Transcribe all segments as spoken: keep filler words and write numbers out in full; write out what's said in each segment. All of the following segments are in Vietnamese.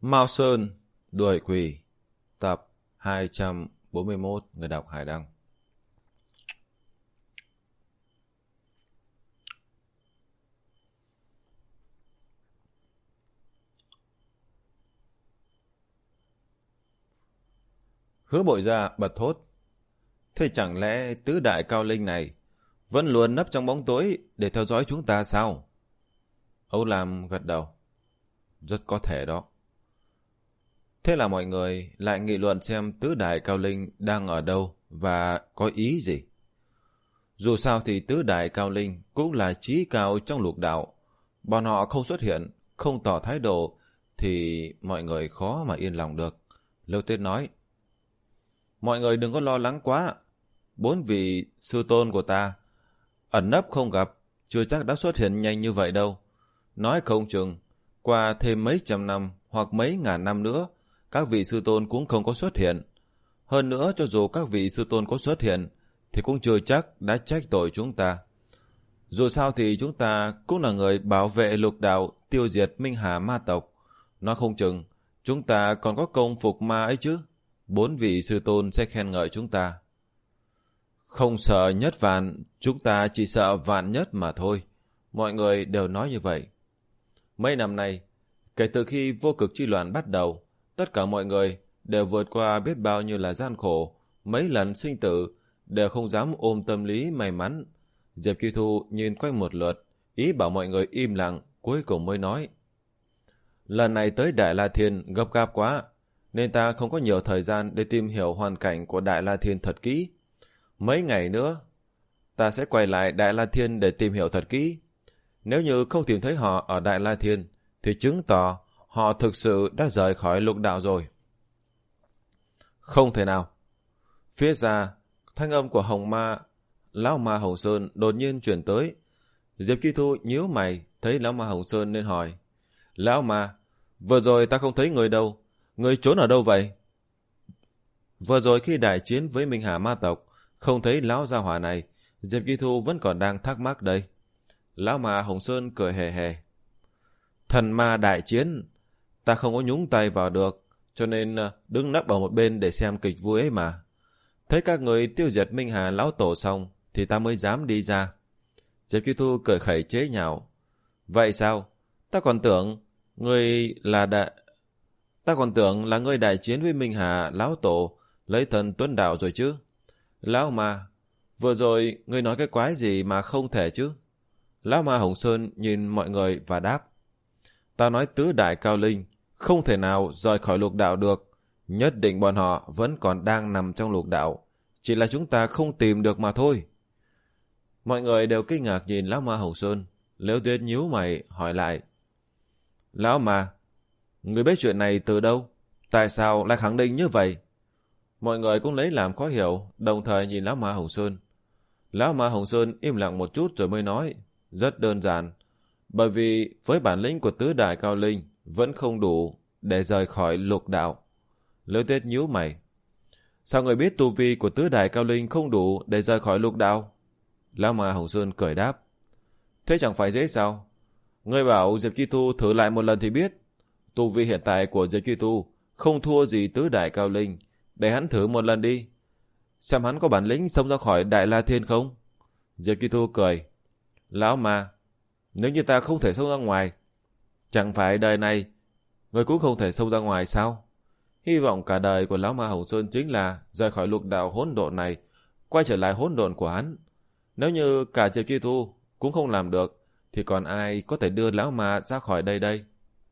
Mao Sơn đuổi quỷ tập hai trăm bốn mươi mốt. Người đọc Hải Đăng. Hứa Bội Gia bật thốt: thế chẳng lẽ tứ đại cao linh này vẫn luôn nấp trong bóng tối để theo dõi chúng ta sao? Âu Lam gật đầu: rất có thể đó. Thế là mọi người lại nghị luận xem tứ đại cao linh đang ở đâu và có ý gì. Dù sao thì tứ đại cao linh cũng là trí cao trong lục đạo. Bọn họ không xuất hiện, không tỏ thái độ thì mọi người khó mà yên lòng được. Lưu Tuyết nói: mọi người đừng có lo lắng quá. Bốn vị sư tôn của ta ẩn nấp không gặp, chưa chắc đã xuất hiện nhanh như vậy đâu. Nói không chừng qua thêm mấy trăm năm hoặc mấy ngàn năm nữa, các vị sư tôn cũng không có xuất hiện. Hơn nữa, cho dù các vị sư tôn có xuất hiện thì cũng chưa chắc đã trách tội chúng ta. Dù sao thì chúng ta cũng là người bảo vệ lục đạo, tiêu diệt Minh Hà ma tộc. Nói không chừng chúng ta còn có công phục ma ấy chứ. Bốn vị sư tôn sẽ khen ngợi chúng ta. Không sợ nhất vạn, chúng ta chỉ sợ vạn nhất mà thôi. Mọi người đều nói như vậy. Mấy năm nay, kể từ khi vô cực chi loạn bắt đầu, tất cả mọi người đều vượt qua biết bao nhiêu là gian khổ, mấy lần sinh tử, đều không dám ôm tâm lý may mắn. Diệp Kỳ Thu nhìn quanh một lượt, ý bảo mọi người im lặng, cuối cùng mới nói: lần này tới Đại La Thiên gấp gáp quá, nên ta không có nhiều thời gian để tìm hiểu hoàn cảnh của Đại La Thiên thật kỹ. Mấy ngày nữa, ta sẽ quay lại Đại La Thiên để tìm hiểu thật kỹ. Nếu như không tìm thấy họ ở Đại La Thiên, thì chứng tỏ họ thực sự đã rời khỏi lục đạo rồi. Không thể nào. Phía xa, thanh âm của Hồng Ma, Lão Ma Hồng Sơn đột nhiên chuyển tới. Diệp Kỳ Thu nhíu mày, thấy Lão Ma Hồng Sơn nên hỏi: Lão Ma, vừa rồi ta không thấy người đâu, người trốn ở đâu vậy? Vừa rồi khi đại chiến với Minh Hà ma tộc, không thấy lão gia hỏa này, Diệp Kỳ Thu vẫn còn đang thắc mắc đây. Lão Ma Hồng Sơn cười hề hề: thần ma đại chiến, ta không có nhúng tay vào được, cho nên đứng nấp ở một bên để xem kịch vui ấy mà. Thấy các người tiêu diệt Minh Hà lão tổ xong thì ta mới dám đi ra. Diệp Kỳ Thu cười khẩy chế nhạo: vậy sao? Ta còn tưởng người là đại ta còn tưởng là người đại chiến với Minh Hà lão tổ lấy thần tuấn đạo rồi chứ. Lão Ma, vừa rồi ngươi nói cái quái gì mà không thể chứ? Lão Ma Hồng Sơn nhìn mọi người và đáp: ta nói tứ đại cao linh không thể nào rời khỏi lục đạo được. Nhất định bọn họ vẫn còn đang nằm trong lục đạo, chỉ là chúng ta không tìm được mà thôi. Mọi người đều kinh ngạc nhìn Lão Ma Hồng Sơn. Liễu Tuyết nhíu mày hỏi lại: Lão Ma, người biết chuyện này từ đâu? Tại sao lại khẳng định như vậy? Mọi người cũng lấy làm khó hiểu, đồng thời nhìn Lão Ma Hồng Sơn. Lão Ma Hồng Sơn im lặng một chút rồi mới nói: rất đơn giản, bởi vì với bản lĩnh của tứ đại cao linh vẫn không đủ để rời khỏi lục đạo. Liễu Tuyết nhíu mày: sao người biết tu vi của tứ đại cao linh không đủ để rời khỏi lục đạo? Lão Ma Hồng Sơn cười đáp: thế chẳng phải dễ sao? Ngươi bảo Diệp Kỳ Thu thử lại một lần thì biết. Tu vi hiện tại của Diệp Kỳ Thu không thua gì tứ đại cao linh, để hắn thử một lần đi, xem hắn có bản lĩnh xông ra khỏi Đại La Thiên không. Diệp Kỳ Thu cười: Lão Ma, nếu như ta không thể xông ra ngoài, chẳng phải đời này người cũng không thể xông ra ngoài sao? Hy vọng cả đời của Lão Ma Hồng Sơn chính là rời khỏi lục đạo hỗn độn này, quay trở lại hỗn độn của hắn. Nếu như cả Diệp Kỳ Thu cũng không làm được, thì còn ai có thể đưa Lão Ma ra khỏi đây đây?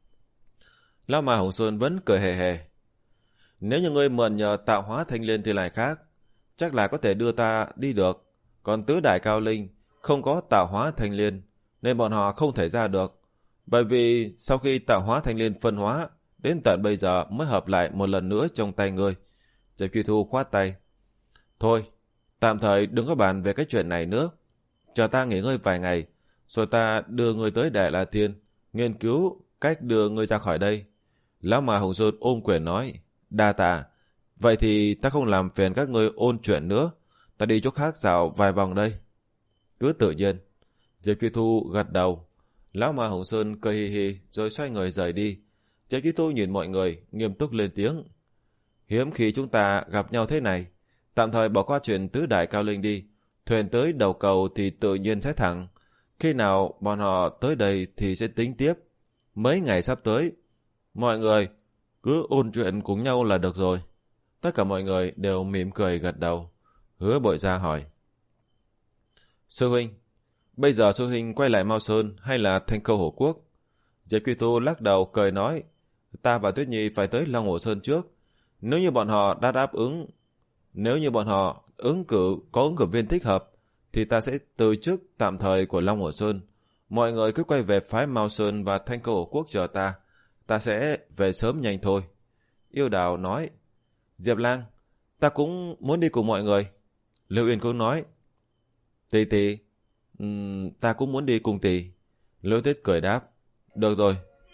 Lão Ma Hồng Sơn vẫn cười hề hề: nếu như ngươi mượn nhờ tạo hóa thanh liên thì lại khác, chắc là có thể đưa ta đi được. Còn tứ đại cao linh không có tạo hóa thanh liên, nên bọn họ không thể ra được. Bởi vì sau khi tạo hóa thanh liên phân hóa, đến tận bây giờ mới hợp lại một lần nữa trong tay ngươi. Diệp Kỳ Thu khoát tay: thôi, tạm thời đừng có bàn về cái chuyện này nữa. Chờ ta nghỉ ngơi vài ngày, rồi ta đưa ngươi tới Đại La Thiên, nghiên cứu cách đưa ngươi ra khỏi đây. Lão Ma Hồng Sơn ôm quyền nói: đa tạ. Vậy thì ta không làm phiền các ngươi ôn chuyện nữa, ta đi chỗ khác dạo vài vòng đây. Cứ tự nhiên. Diệp Kỳ Thu gật đầu. Lão Ma Hồng Sơn cười hì hì rồi xoay người rời đi. Diệp Chi Thu nhìn mọi người, nghiêm túc lên tiếng. Hiếm khi chúng ta gặp nhau thế này, tạm thời bỏ qua chuyện tứ đại cao linh đi. Thuyền tới đầu cầu thì tự nhiên sẽ thẳng. Khi nào bọn họ tới đây thì sẽ tính tiếp. Mấy ngày sắp tới, mọi người cứ ôn chuyện cùng nhau là được rồi. Tất cả mọi người đều mỉm cười gật đầu. Hứa Bội Gia hỏi. Sư huynh, bây giờ sư huynh quay lại Mao Sơn hay là Thanh Câu Hổ Quốc? Diệp Kỳ Thu lắc đầu cười nói. Ta và Tuyết Nhi phải tới Long Hồ Sơn trước. Nếu như bọn họ đã đáp ứng, nếu như bọn họ ứng cử có ứng cử viên thích hợp, thì ta sẽ từ chức tạm thời của Long Hồ Sơn. Mọi người cứ quay về phái Mao Sơn và Thanh Câu Hổ Quốc chờ ta. Ta sẽ về sớm nhanh thôi. Yêu Đào nói. Diệp Lang, ta cũng muốn đi cùng mọi người. Lưu Yên cũng nói. Tỷ tỷ, um, ta cũng muốn đi cùng tỷ. Liễu Tuyết cười đáp. Được rồi.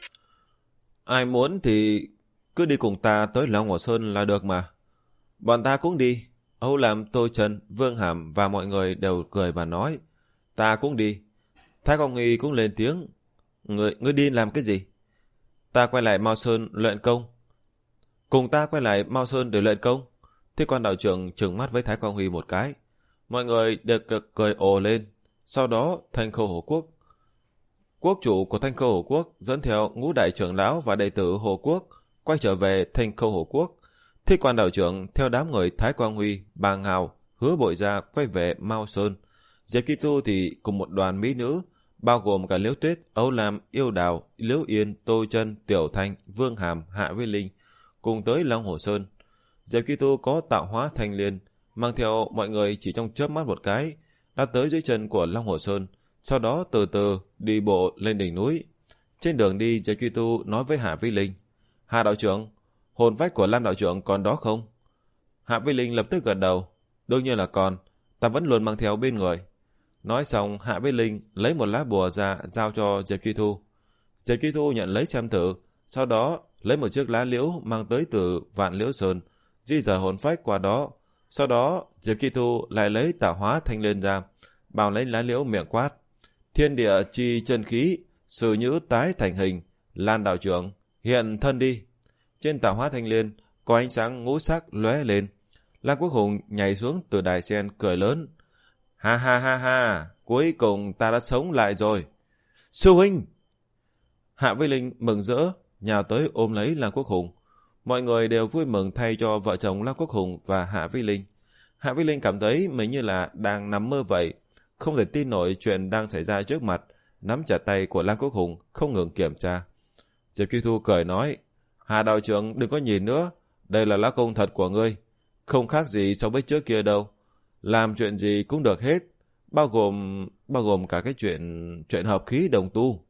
Ai muốn thì cứ đi cùng ta tới Long Hồ Sơn là được mà. Bọn ta cũng đi. Âu Lam, Tô Trần, Vương Hàm và mọi người đều cười và nói. Ta cũng đi. Thái Quang Nghi cũng lên tiếng. Ngươi, ngươi đi làm cái gì? Ta quay lại Mao Sơn luyện công. Cùng ta quay lại Mao Sơn để luyện công. Thế quan đạo trưởng trừng mắt với Thái Quang Huy một cái. Mọi người đều cười ồ lên. Sau đó Thanh Câu Hổ Quốc, quốc chủ của Thanh Câu Hổ Quốc dẫn theo ngũ đại trưởng lão và đệ tử Hồ Quốc quay trở về Thanh Câu Hổ Quốc. Thế quan đạo trưởng theo đám người Thái Quang Huy, Bàng Hào, Hứa Bội Gia quay về Mao Sơn. Diệp Kỳ Thu thì cùng một đoàn mỹ nữ bao gồm cả Liễu Tuyết, Âu Lam, Yêu Đào, Liễu Yên, Tô Chân, Tiểu Thanh, Vương Hàm, Hạ Vi Linh cùng tới Long Hồ Sơn. Diệp Kỳ Thu có tạo hóa thanh liên, mang theo mọi người chỉ trong chớp mắt một cái, đã tới dưới chân của Long Hồ Sơn, sau đó từ từ đi bộ lên đỉnh núi. Trên đường đi, Diệp Kỳ Thu nói với Hạ Vi Linh, Hạ đạo trưởng, hồn phách của Lan đạo trưởng còn đó không? Hạ Vi Linh lập tức gật đầu, đương nhiên là còn, ta vẫn luôn mang theo bên người. Nói xong, Hạ Vi Linh lấy một lá bùa ra giao cho Diệp Kỳ Thu. Diệp Kỳ Thu nhận lấy xem thử, sau đó lấy một chiếc lá liễu mang tới từ Vạn Liễu Sơn, di rời hồn phách qua đó. Sau đó, Diệp Kỳ Thu lại lấy tạo hóa thanh liên ra, bảo lấy lá liễu miệng quát. Thiên địa chi chân khí, sử nhữ tái thành hình, Lan đạo trưởng, hiện thân đi. Trên tạo hóa thanh liên, có ánh sáng ngũ sắc lóe lên. Lan Quốc Hùng nhảy xuống từ đài sen cười lớn. Ha ha ha ha, cuối cùng ta đã sống lại rồi. Sư huynh! Hạ Vi Linh mừng rỡ, nhào tới ôm lấy Lan Quốc Hùng. Mọi người đều vui mừng thay cho vợ chồng Lan Quốc Hùng và Hạ Vi Linh. Hạ Vi Linh cảm thấy mình như là đang nằm mơ vậy, không thể tin nổi chuyện đang xảy ra trước mặt, nắm chặt tay của Lan Quốc Hùng không ngừng kiểm tra. Diệp Kỳ Thu cười nói, Hạ đạo trưởng đừng có nhìn nữa, đây là lá công thật của ngươi, không khác gì so với trước kia đâu. Làm chuyện gì cũng được hết, bao gồm bao gồm cả cái chuyện chuyện hợp khí đồng tu.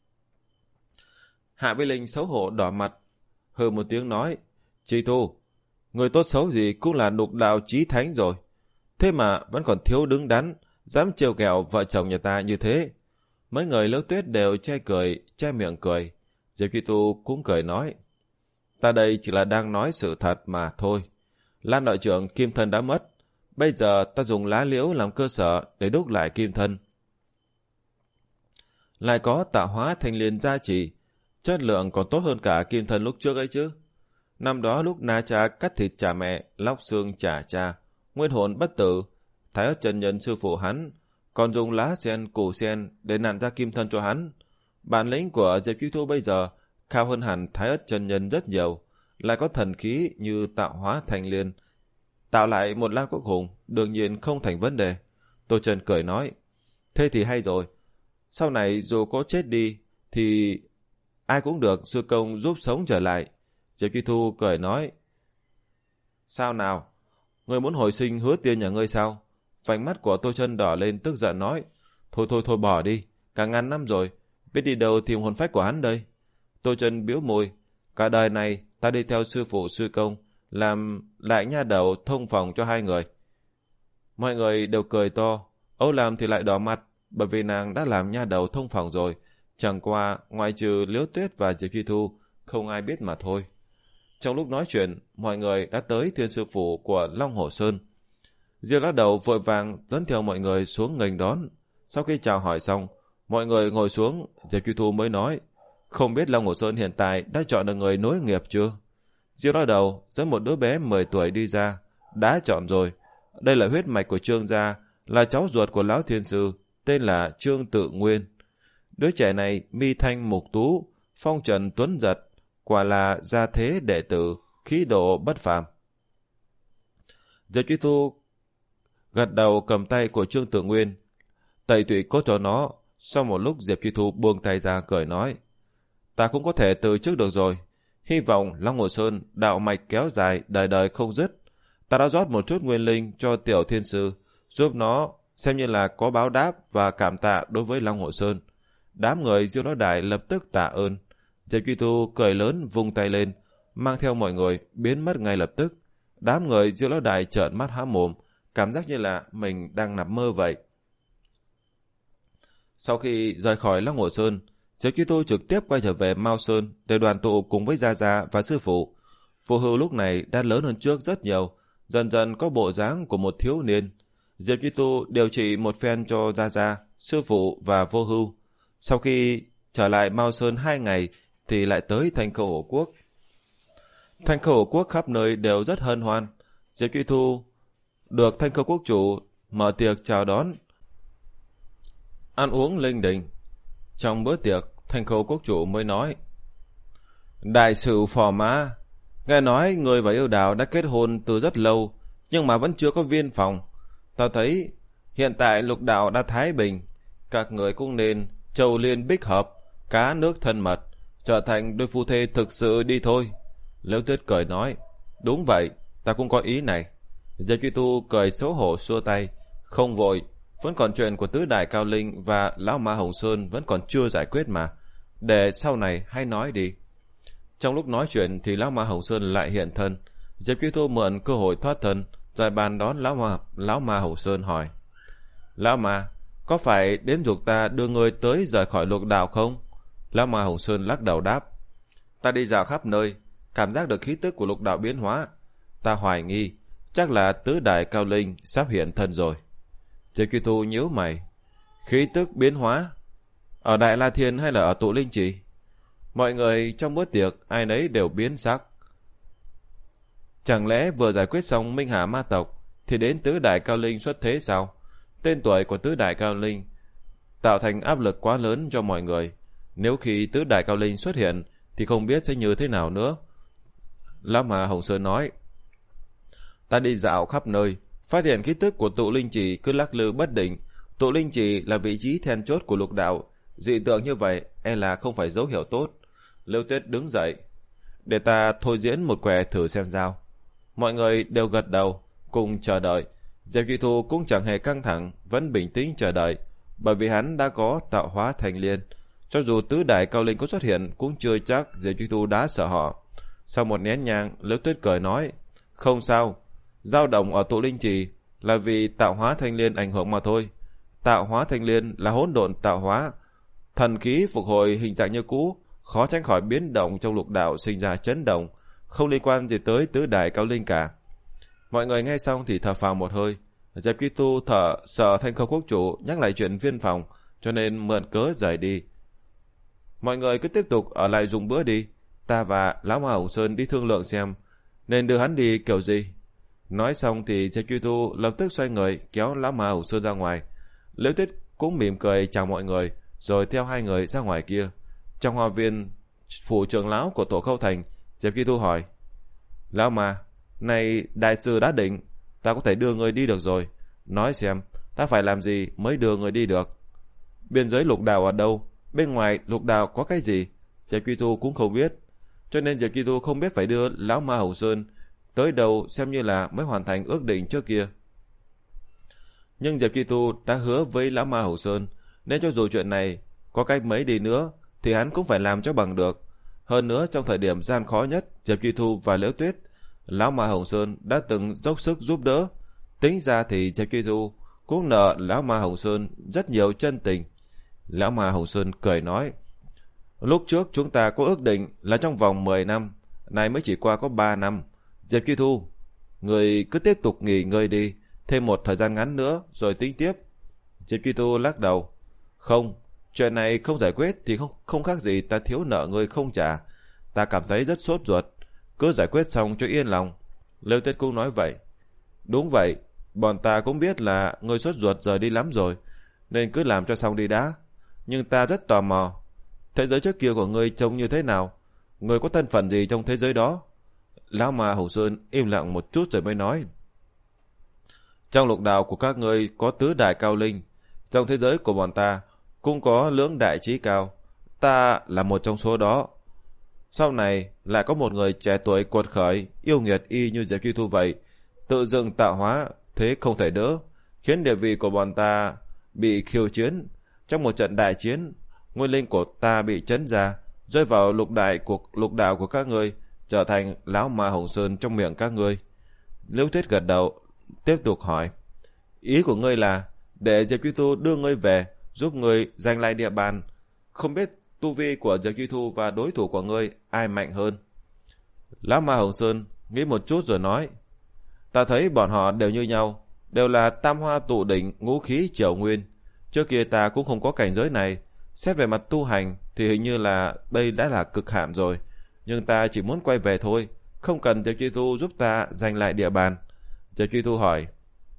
Hạ Vi Linh xấu hổ đỏ mặt, hừ một tiếng nói, Chi Thu, người tốt xấu gì cũng là đục đạo chí thánh rồi, thế mà vẫn còn thiếu đứng đắn, dám trêu ghẹo vợ chồng nhà ta như thế. Mấy người Liễu Tuyết đều che cười, che miệng cười. Diệp Kỳ Thu cũng cười nói, ta đây chỉ là đang nói sự thật mà thôi. Lan đạo trưởng kim thân đã mất, bây giờ ta dùng lá liễu làm cơ sở để đúc lại kim thân. Lại có tạo hóa thanh liên gia trì, chất lượng còn tốt hơn cả kim thân lúc trước ấy chứ. Năm đó lúc Na Cha cắt thịt trả mẹ, lóc xương trả cha, nguyên hồn bất tử, Thái Ất chân nhân sư phụ hắn còn dùng lá sen củ sen để nặn ra kim thân cho hắn. Bản lĩnh của Diệp Kỳ Thu bây giờ cao hơn hẳn Thái Ất chân nhân rất nhiều, lại có thần khí như tạo hóa thanh liên, tạo lại một Lan Quốc Hùng đương nhiên không thành vấn đề. Tô Trần cười nói, thế thì hay rồi, sau này dù có chết đi thì ai cũng được sư công giúp sống trở lại. Diệp Kỳ Thu cười nói, sao nào, người muốn hồi sinh Hứa Tiên nhà ngươi sao? Vành mắt của Tô Trân đỏ lên tức giận nói, thôi thôi thôi bỏ đi, cả ngàn năm rồi, biết đi đâu tìm hồn phách của hắn đây. Tô Trân biếu môi, cả đời này ta đi theo sư phụ sư công, làm lại nha đầu thông phòng cho hai người. Mọi người đều cười to, Âu Lam thì lại đỏ mặt, bởi vì nàng đã làm nha đầu thông phòng rồi, chẳng qua ngoài trừ Liễu Tuyết và Diệp Kỳ Thu, không ai biết mà thôi. Trong lúc nói chuyện, mọi người đã tới thiên sư phủ của Long Hồ Sơn. Diệp Lão Đầu vội vàng dẫn theo mọi người xuống nghênh đón. Sau khi chào hỏi xong, mọi người ngồi xuống, Diệp Kỳ Thu mới nói, Không biết Long Hồ Sơn hiện tại đã chọn được người nối nghiệp chưa? Diêu Lão Đầu dẫn một đứa bé mười tuổi đi ra. Đã chọn rồi. Đây là huyết mạch của Trương gia, là cháu ruột của Lão Thiên Sư, tên là Trương Tự Nguyên. Đứa trẻ này mi thanh mục tú, phong trần tuấn giật, quả là gia thế đệ tử, khí độ bất phàm. Diệp Truy Thu gật đầu cầm tay của Trương Tự Nguyên, tẩy tụy cốt cho nó. Sau một lúc Diệp Truy Thu buông tay ra cười nói, ta cũng có thể từ chức được rồi. Hy vọng Long Hồ Sơn đạo mạch kéo dài đời đời không dứt. Ta đã rót một chút nguyên linh cho Tiểu Thiên Sư, giúp nó xem như là có báo đáp và cảm tạ đối với Long Hồ Sơn. Đám người Diêu Lão Đại lập tức tạ ơn. Diệp Truy Thu cười lớn vung tay lên, mang theo mọi người biến mất ngay lập tức. Đám người Diêu Lão Đại trợn mắt há mồm, cảm giác như là mình đang nằm mơ vậy. Sau khi rời khỏi Long Hồ Sơn, Diệp Truy Thu trực tiếp quay trở về Mao Sơn để đoàn tụ cùng với Gia Gia và sư phụ. Vô Hưu lúc này đã lớn hơn trước rất nhiều, dần dần có bộ dáng của một thiếu niên. Diệp Truy Thu điều trị một phen cho Gia Gia, sư phụ và Vô Hưu. Sau khi trở lại Mao Sơn hai ngày thì lại tới Thanh Khâu Hổ Quốc. Thanh Khâu Hổ Quốc khắp nơi đều rất hân hoan. Diệp Truy Thu được Thanh Khâu Quốc chủ mở tiệc chào đón, ăn uống linh đình. Trong bữa tiệc, Thanh Khâu Quốc chủ mới nói, đại sự Phò Mã, nghe nói người và yêu đào đã kết hôn từ rất lâu, nhưng mà vẫn chưa có viên phòng. Ta thấy hiện tại lục đạo đã thái bình, các người cũng nên châu liên bích hợp, cá nước thân mật, trở thành đôi phu thê thực sự đi thôi. Liễu Tuyết cười nói, đúng vậy, ta cũng có ý này. Diệp Truy Tu cười xấu hổ xua tay, không vội, vẫn còn chuyện của Tứ Đại Cao Linh và Lão Ma Hồng Sơn vẫn còn chưa giải quyết mà, để sau này hay nói đi. Trong lúc nói chuyện thì Lão Ma Hồng Sơn lại hiện thân. Diệp Truy Tu mượn cơ hội thoát thân, rồi bàn đón Lão Ma, Lão Ma Hồng Sơn hỏi, Lão Ma, có phải đến giục ta đưa người tới rời khỏi lục đạo không? Lão Ma Hồng Sơn lắc đầu đáp, ta đi dạo khắp nơi, cảm giác được khí tức của lục đạo biến hóa. Ta hoài nghi, chắc là Tứ Đại Cao Linh sắp hiện thân rồi. Diệp Truy Tu nhíu mày, khí tức biến hóa? Ở Đại La Thiên hay là ở Tụ Linh Trì? Mọi người trong bữa tiệc ai nấy đều biến sắc. Chẳng lẽ vừa giải quyết xong Minh Hà ma tộc thì đến Tứ Đại Cao Linh xuất thế sao? Tên tuổi của Tứ Đại Cao Linh tạo thành áp lực quá lớn cho mọi người. Nếu khi Tứ Đại Cao Linh xuất hiện thì không biết sẽ như thế nào nữa. Lão Ma Hồng Sơn nói, ta đi dạo khắp nơi, phát hiện khí tức của Tụ Linh Trì cứ lắc lư bất định. Tụ Linh Trì là vị trí then chốt của lục đạo, dị tượng như vậy e là không phải dấu hiệu tốt. Liễu Tuyết đứng dậy, để ta thôi diễn một quẻ thử xem sao. Mọi người đều gật đầu cùng chờ đợi. Diệp Truy Thu cũng chẳng hề căng thẳng, vẫn bình tĩnh chờ đợi, bởi vì hắn đã có tạo hóa thành liên. Cho dù Tứ Đại Cao Linh có xuất hiện cũng chưa chắc Diệp Truy Thu đã sợ họ. Sau một nén nhang, Liễu Tuyết cười nói, không sao, dao động ở Tụ Linh Trì là vì tạo hóa thanh liên ảnh hưởng mà thôi. Tạo hóa thanh liên là hỗn độn tạo hóa, thần khí phục hồi hình dạng như cũ, khó tránh khỏi biến động trong lục đạo sinh ra chấn động, không liên quan gì tới Tứ Đại Cao Linh cả. Mọi người nghe xong thì thở phào một hơi. Diệp Truy Tu thở sợ Thanh Khâu Quốc chủ nhắc lại chuyện viên phòng, cho nên mượn cớ rời đi. Mọi người cứ tiếp tục ở lại dùng bữa đi, ta và Lão Ma Hồng Sơn đi thương lượng xem nên đưa hắn đi kiểu gì. Nói xong thì Diệp Truy Tu lập tức xoay người kéo Lão Ma Hồng Sơn ra ngoài. Liễu Tuyết cũng mỉm cười chào mọi người, rồi theo hai người ra ngoài kia. Trong hoa viên phủ trưởng lão của Tổ Khâu Thành, Diệp Truy Tu hỏi, Lão Ma, này đại sư đã định, ta có thể đưa người đi được rồi. Nói xem, ta phải làm gì mới đưa người đi được? Biên giới lục đạo ở đâu? Bên ngoài lục đạo có cái gì? Diệp Truy Tu cũng không biết. Cho nên Diệp Truy Tu không biết phải đưa Lão Ma Hồng Sơn tới đâu xem như là mới hoàn thành ước định trước kia. Nhưng Diệp Truy Tu đã hứa với Lão Ma Hồng Sơn, nên cho dù chuyện này có cách mấy đi nữa thì hắn cũng phải làm cho bằng được. Hơn nữa trong thời điểm gian khó nhất, Diệp Truy Tu và Liễu Tuyết, Lão Ma Hồng Sơn đã từng dốc sức giúp đỡ. Tính ra thì Diệp Truy Tu cũng nợ Lão Ma Hồng Sơn rất nhiều chân tình. Lão Ma Hồng Sơn cười nói, lúc trước chúng ta có ước định là trong vòng mười năm, nay mới chỉ qua có ba năm. Diệp Truy Tu, người cứ tiếp tục nghỉ ngơi đi, thêm một thời gian ngắn nữa rồi tính tiếp. Diệp Truy Tu lắc đầu, không, Chuyện này không giải quyết thì không, không khác gì ta thiếu nợ ngươi không trả. Ta cảm thấy rất sốt ruột, cứ giải quyết xong cho yên lòng. Liêu Tuyết cũng nói vậy. Đúng vậy, bọn ta cũng biết là ngươi sốt ruột rời đi lắm rồi, nên cứ làm cho xong đi đã. Nhưng ta rất tò mò, thế giới trước kia của ngươi trông như thế nào? Ngươi có thân phận gì trong thế giới đó? Lão Ma Hồng Sơn im lặng một chút rồi mới nói. Trong lục đạo của các ngươi có tứ đại cao linh, trong thế giới của bọn ta cũng có lưỡng đại trí cao. Ta là một trong số đó. Sau này lại có một người trẻ tuổi cuột khởi, yêu nghiệt y như Diệp Truy Thu vậy, tự dựng tạo hóa, thế không thể đỡ, khiến địa vị của bọn ta bị khiêu chiến. Trong một trận đại chiến, nguyên linh của ta bị chấn ra, rơi vào lục đại của lục đạo của các ngươi, trở thành lão Ma Hồng Sơn trong miệng các ngươi. Liễu Tuyết gật đầu, tiếp tục hỏi. Ý của ngươi là để Diệp Truy Thu đưa ngươi về, giúp ngươi giành lại địa bàn. Không biết tu vi của Diệp Truy Thu và đối thủ của ngươi ai mạnh hơn? Lão Ma Hồng Sơn nghĩ một chút rồi nói. Ta thấy bọn họ đều như nhau, đều là tam hoa tụ đỉnh, ngũ khí triều nguyên. Trước kia ta cũng không có cảnh giới này. Xét về mặt tu hành thì hình như là đây đã là cực hạn rồi. Nhưng ta chỉ muốn quay về thôi, không cần Diệp Truy Thu giúp ta giành lại địa bàn. Diệp Truy Thu hỏi.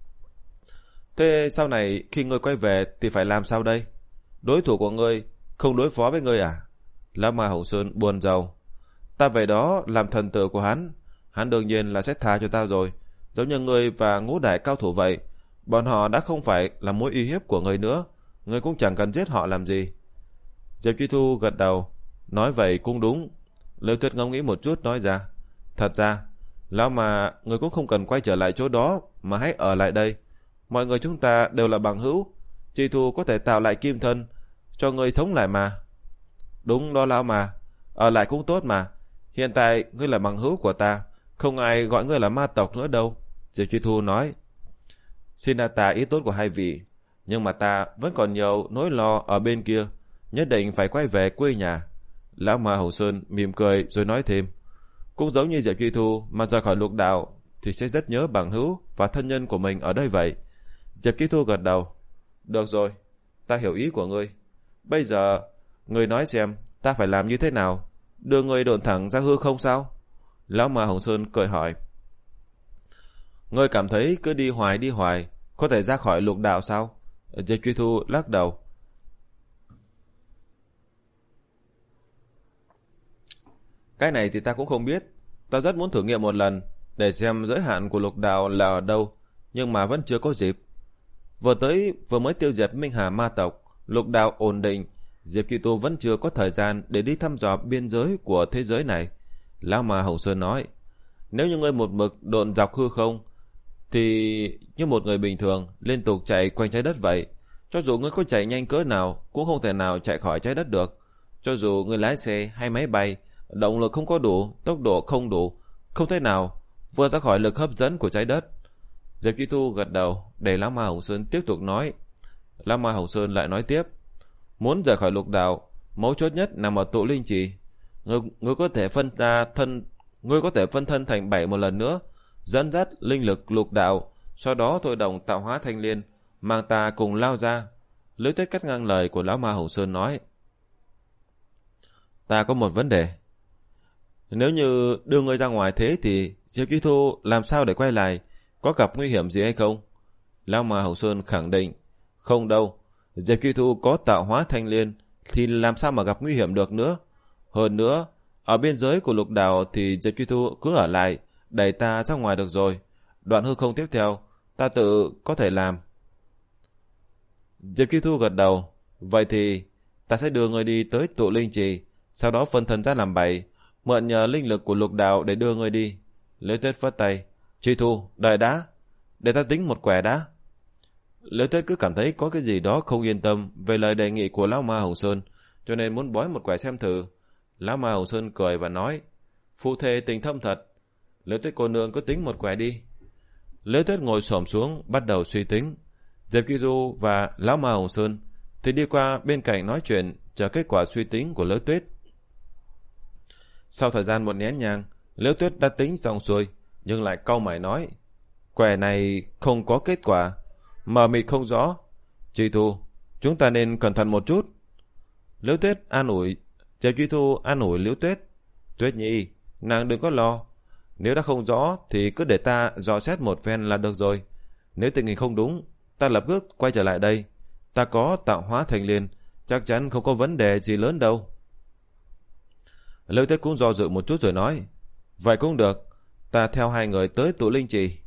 Thế sau này khi ngươi quay về thì phải làm sao đây? Đối thủ của ngươi không đối phó với ngươi à? Lão Ma Hồng Sơn buồn rầu. Ta về đó làm thần tử của hắn, hắn đương nhiên là sẽ tha cho ta rồi. Giống như ngươi và ngũ đại cao thủ vậy, bọn họ đã không phải là mối uy hiếp của ngươi nữa, ngươi cũng chẳng cần giết họ làm gì. Diệp Truy Thu gật đầu, nói vậy cũng đúng. Liễu Tuyết ngẫm nghĩ một chút nói ra. Thật ra, lão mà ngươi cũng không cần quay trở lại chỗ đó, mà hãy ở lại đây. Mọi người chúng ta đều là bằng hữu, Truy Thu có thể tạo lại kim thân, cho ngươi sống lại mà. Đúng đó lão mà, ở lại cũng tốt mà. Hiện tại ngươi là bằng hữu của ta, không ai gọi ngươi là ma tộc nữa đâu. Diệp Truy Thu nói. Xin đa tạ ý tốt của hai vị, nhưng mà ta vẫn còn nhiều nỗi lo ở bên kia, nhất định phải quay về quê nhà. Lão Ma Hồng Sơn mỉm cười rồi nói thêm. Cũng giống như Diệp Truy Thu mà rời khỏi lục đạo thì sẽ rất nhớ bằng hữu và thân nhân của mình ở đây vậy. Diệp Truy Thu gật đầu. Được rồi, ta hiểu ý của ngươi. Bây giờ ngươi nói xem ta phải làm như thế nào? Đưa ngươi đồn thẳng ra hư không sao? Lão Ma Hồng Sơn cười hỏi. Ngươi cảm thấy cứ đi hoài đi hoài có thể ra khỏi lục đạo sao? Diệp Truy Thu lắc đầu. Cái này thì ta cũng không biết. Ta rất muốn thử nghiệm một lần để xem giới hạn của lục đạo là ở đâu, nhưng mà vẫn chưa có dịp. Vừa tới vừa mới tiêu diệt Minh Hà ma tộc, lục đạo ổn định, Diệp Truy Thu vẫn chưa có thời gian để đi thăm dò biên giới của thế giới này. Lão Ma Hồng Sơn nói. Nếu như ngươi một mực độn dọc hư không thì như một người bình thường liên tục chạy quanh trái đất vậy. Cho dù ngươi có chạy nhanh cỡ nào cũng không thể nào chạy khỏi trái đất được. Cho dù ngươi lái xe hay máy bay, động lực không có đủ, tốc độ không đủ, không thể nào vượt ra khỏi lực hấp dẫn của trái đất. Diệp Truy Thu gật đầu để Lão Ma Hồng Sơn tiếp tục nói. Lão Ma Hồng Sơn lại nói tiếp. Muốn rời khỏi lục đạo, mấu chốt nhất nằm ở tụ linh trì. Ngươi, ngươi có thể phân ta thân, ngươi có thể phân thân thành bảy một lần nữa, dẫn dắt linh lực lục đạo, sau đó thôi động tạo hóa thanh liên, mang ta cùng lao ra. Liễu Tuyết cắt ngang lời của Lão Ma Hồng Sơn nói. Ta có một vấn đề. Nếu như đưa ngươi ra ngoài thế thì Diệp Truy Thu làm sao để quay lại? Có gặp nguy hiểm gì hay không? Lão Ma Hồng Sơn khẳng định. Không đâu. Diệp Truy Thu có tạo hóa thanh liên thì làm sao mà gặp nguy hiểm được nữa. Hơn nữa, ở biên giới của lục đạo thì Diệp Truy Thu cứ ở lại, đẩy ta ra ngoài được rồi. Đoạn hư không tiếp theo, ta tự có thể làm. Diệp Truy Thu gật đầu. Vậy thì ta sẽ đưa ngươi đi tới tụ linh trì, sau đó phân thân ra làm bảy, mượn nhờ linh lực của lục đạo để đưa ngươi đi. Liễu Tuyết phất tay. Truy Thu, đợi đã, để ta tính một quẻ đã. Liễu Tuyết cứ cảm thấy có cái gì đó không yên tâm về lời đề nghị của Lão Ma Hồng Sơn, cho nên muốn bói một quẻ xem thử. Lão Ma Hồng Sơn cười và nói. Phu thê tình thâm thật, Liễu Tuyết cô nương cứ tính một quẻ đi. Liễu Tuyết ngồi xổm xuống bắt đầu suy tính. Diệp Truy Thu và Lão Ma Hồng Sơn thì đi qua bên cạnh nói chuyện, chờ kết quả suy tính của Liễu Tuyết. Sau thời gian một nén nhang, Liễu Tuyết đã tính xong xuôi, nhưng lại cau mày nói. Quẻ này không có kết quả, mờ mịt không rõ. Truy Thu, chúng ta nên cẩn thận một chút. Liễu Tuyết an ủi Diệp Truy Thu an ủi Liễu Tuyết. Tuyết Nhi, nàng đừng có lo. Nếu đã không rõ thì cứ để ta dò xét một phen là được rồi. Nếu tình hình không đúng, ta lập tức quay trở lại đây. Ta có tạo hóa thành liên, chắc chắn không có vấn đề gì lớn đâu. Liễu Tuyết cũng do dự một chút rồi nói. Vậy cũng được, ta theo hai người tới tụ linh trì.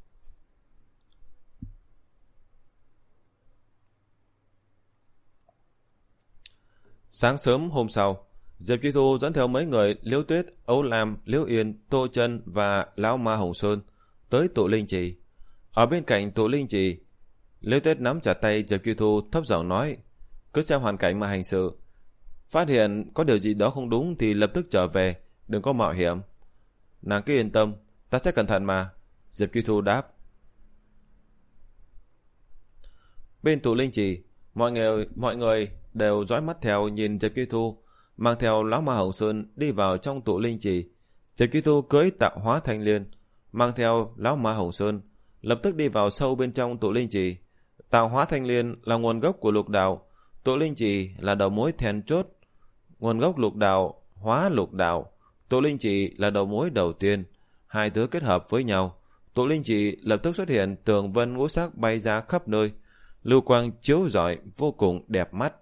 Sáng sớm hôm sau, Diệp Truy Thu dẫn theo mấy người Liễu Tuyết, Âu Lam, Liễu Yên, Tô Chân và Lão Ma Hồng Sơn tới tụ linh trì. Ở bên cạnh tụ linh trì, Liễu Tuyết nắm chặt tay Diệp Truy Thu thấp giọng nói, cứ xem hoàn cảnh mà hành sự. Phát hiện có điều gì đó không đúng thì lập tức trở về, đừng có mạo hiểm. Nàng cứ yên tâm, ta sẽ cẩn thận mà. Diệp Truy Thu đáp. Bên tụ linh trì, mọi người mọi người đều dõi mắt theo nhìn Diệp Truy Thu mang theo Lão Ma Hồng Sơn đi vào trong tụ linh trì. Diệp Truy Thu cưỡi tạo hóa thanh liên mang theo Lão Ma Hồng Sơn lập tức đi vào sâu bên trong tụ linh trì. Tạo hóa thanh liên là nguồn gốc của lục đạo, tụ linh trì là đầu mối then chốt. Nguồn gốc lục đạo hóa lục đạo, tụ linh trì là đầu mối đầu tiên. Hai thứ kết hợp với nhau, tụ linh trì lập tức xuất hiện tường vân ngũ sắc bay ra khắp nơi, lưu quang chiếu rọi vô cùng đẹp mắt.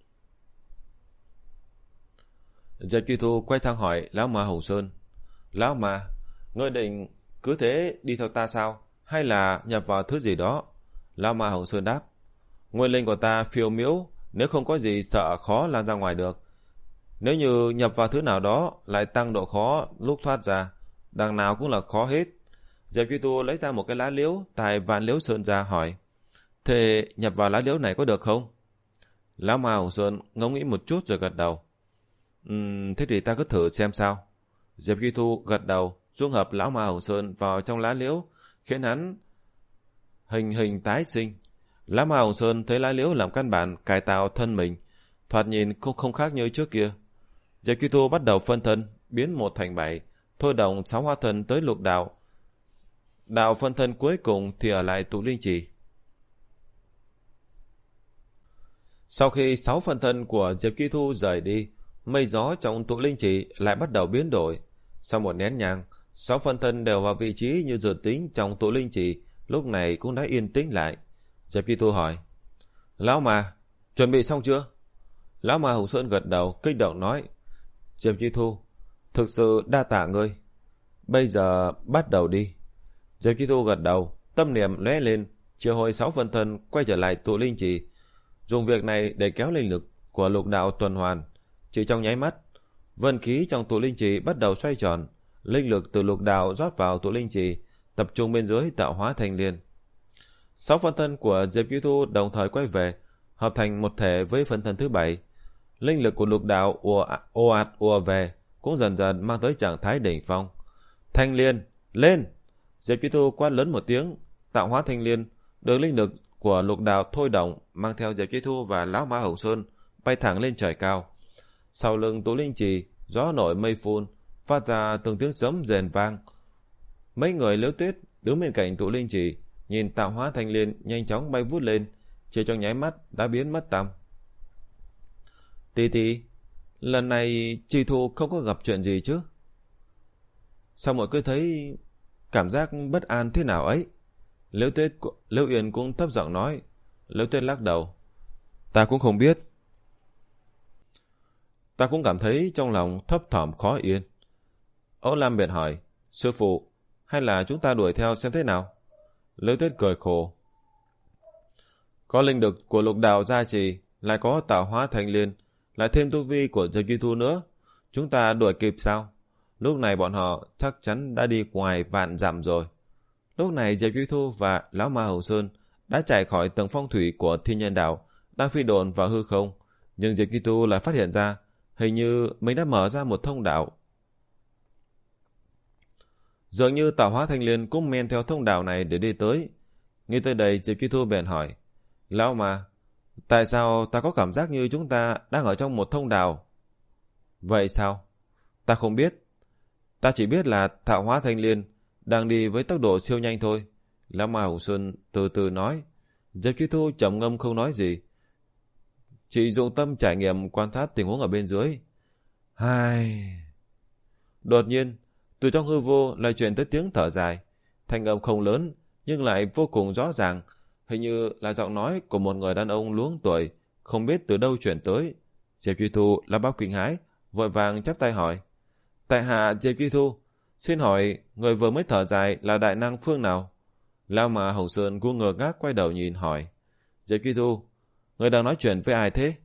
Diệp Truy Thu quay sang hỏi Lão Ma Hồng Sơn. Lão Ma, ngươi định cứ thế đi theo ta sao, hay là nhập vào thứ gì đó? Lão Ma Hồng Sơn đáp. Nguyên linh của ta phiêu miễu, nếu không có gì sợ khó lan ra ngoài được. Nếu như nhập vào thứ nào đó lại tăng độ khó lúc thoát ra, đằng nào cũng là khó hết. Diệp Truy Thu lấy ra một cái lá liễu tại Vạn Liễu Sơn ra hỏi. Thế nhập vào lá liễu này có được không? Lão Ma Hồng Sơn ngẫm nghĩ một chút rồi gật đầu. Uhm, thế thì ta cứ thử xem sao. Diệp Truy Thu gật đầu, dung hợp Lão Ma Hồng Sơn vào trong lá liễu, khiến hắn hình hình tái sinh. Lão Ma Hồng Sơn thấy lá liễu làm căn bản cải tạo thân mình, thoạt nhìn không không khác như trước kia. Diệp Truy Thu bắt đầu phân thân, biến một thành bảy, thôi động sáu hóa thân tới lục đạo. Đạo phân thân cuối cùng thì ở lại tụ linh trì. Sau khi sáu phân thân của Diệp Truy Thu rời đi, mây gió trong tụ linh trì lại bắt đầu biến đổi. Sau một nén nhang, sáu phân thân đều vào vị trí như dự tính trong tụ linh trì, lúc này cũng đã yên tĩnh lại. Diệp Truy Thu hỏi. Lão Ma, chuẩn bị xong chưa? Lão Ma Hồng Sơn gật đầu, kích động nói. Diệp Truy Thu, thực sự đa tạ ngươi. Bây giờ bắt đầu đi. Diệp Truy Thu gật đầu, tâm niệm lóe lên, triệu hồi sáu phân thân quay trở lại tụ linh trì, dùng việc này để kéo linh lực của lục đạo tuần hoàn. Chỉ trong nháy mắt, vân khí trong tụ linh trì bắt đầu xoay tròn, linh lực từ lục đạo rót vào tụ linh trì, tập trung bên dưới tạo hóa thành liên. Sáu phân thân của Diệp Truy Thu đồng thời quay về, hợp thành một thể với phân thân thứ bảy. Linh lực của lục đạo ùa ồ ạt ùa về, cũng dần dần mang tới trạng thái đỉnh phong. Thanh liên, lên! Diệp Truy Thu quát lớn một tiếng, tạo hóa thanh liên, được linh lực của lục đạo thôi động, mang theo Diệp Truy Thu và Lão Ma Hồng Sơn bay thẳng lên trời cao. Sau lưng tụ linh trì, gió nổi mây phun, phát ra từng tiếng sấm rền vang. Mấy người Liễu Tuyết đứng bên cạnh tụ linh trì, nhìn tạo hóa thanh liên nhanh chóng bay vút lên, chỉ trong nháy mắt đã biến mất tăm. Tí tí, lần này Truy Thu không có gặp chuyện gì chứ? Sao mọi người thấy cảm giác bất an thế nào ấy? Liễu Tuyết, Liễu Yên cũng thấp giọng nói. Liễu Tuyết lắc đầu. Ta cũng không biết. Ta cũng cảm thấy trong lòng thấp thỏm khó yên. Âu Lam bèn hỏi. Sư phụ, hay là chúng ta đuổi theo xem thế nào? Liễu Tuyết cười khổ. Có linh lực của lục đạo gia trì, lại có tạo hóa thành liên, lại thêm tu vi của Diệp Truy Thu nữa, chúng ta đuổi kịp sao? Lúc này bọn họ chắc chắn đã đi ngoài vạn dặm rồi. Lúc này Diệp Truy Thu và Lão Ma Hồng Sơn đã chạy khỏi tầng phong thủy của Thiên Nhân Đạo, đang phi độn vào hư không, nhưng Diệp Truy Thu lại phát hiện ra hình như mình đã mở ra một thông đạo. Dường như tạo hóa thanh liên cũng men theo thông đạo này để đi tới. Nghĩ tới đây, Diệp Truy Thu bèn hỏi. Lão Ma, tại sao ta có cảm giác như chúng ta đang ở trong một thông đạo? Vậy sao? Ta không biết. Ta chỉ biết là tạo hóa thanh liên đang đi với tốc độ siêu nhanh thôi. Lão Ma Hồng Xuân từ từ nói. Diệp Truy Thu trầm ngâm không nói gì. chỉ dùng tâm trải nghiệm quan sát tình huống ở bên dưới. Hai... Đột nhiên, từ trong hư vô lại truyền tới tiếng thở dài. Thanh âm không lớn, nhưng lại vô cùng rõ ràng, hình như là giọng nói của một người đàn ông luống tuổi, không biết từ đâu chuyển tới. Diệp Duy Thu là bao kinh hãi, vội vàng chắp tay hỏi: Tại hạ Diệp Duy Thu, xin hỏi người vừa mới thở dài là đại năng phương nào? Lão mà Hồng Sơn cũng ngơ ngác quay đầu nhìn hỏi: Diệp Duy Thu, người đang nói chuyện với ai thế?